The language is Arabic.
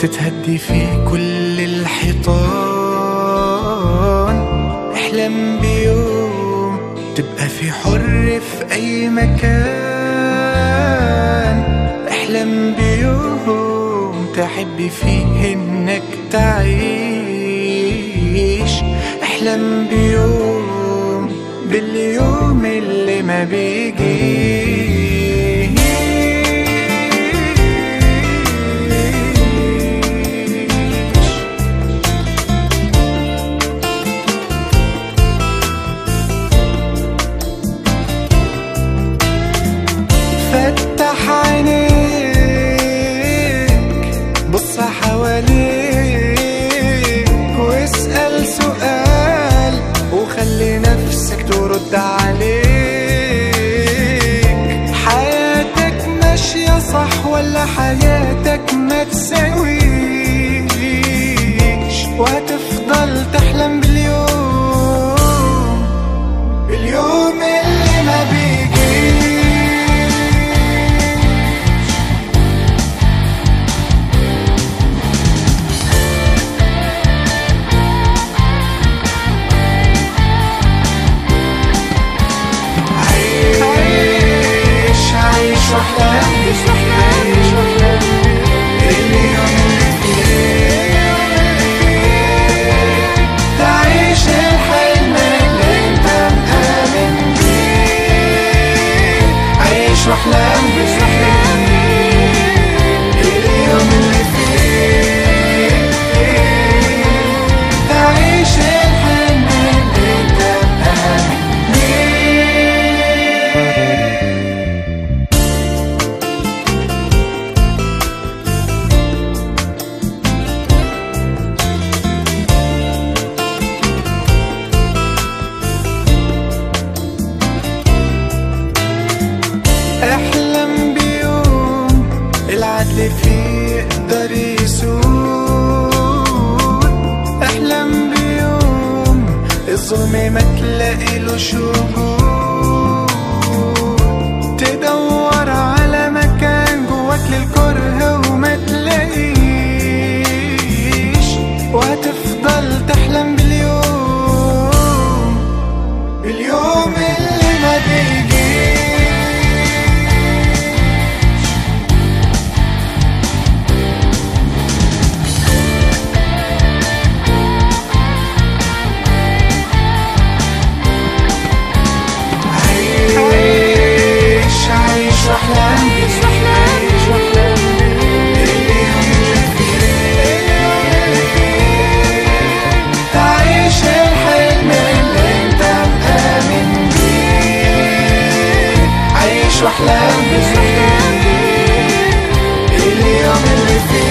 تتهدي فيه كل الحيطان. احلم بيوم تبقى في حر في أي مكان. احلم بيوم تحبي فيه إنك تعيش. احلم بيوم باليوم اللي ما بيجيش. فتح عينيك بص حواليك واسأل سؤال وخلي نفسك ترد عليك. حياتك ماشية صح ولا حياتك ما تساويش؟ وهتفضل تحلم باليوم اللي ما بيجيش. واحلم اليوم اللي فيه تعيش الحلم اللي انت مآمن بيه. احلم بيوم العدل فيه يقدر يسود. احلم بيوم الظلم ما تلاقيلوش وجود. تدور على مكان جواك للكره وما تلاقيش. وهتفضل تحلم باليوم اللي ما بيجيش. تعيش الحلم اللي انت مآمن بيه. عيش واحلم بيه اليوم اللي فيه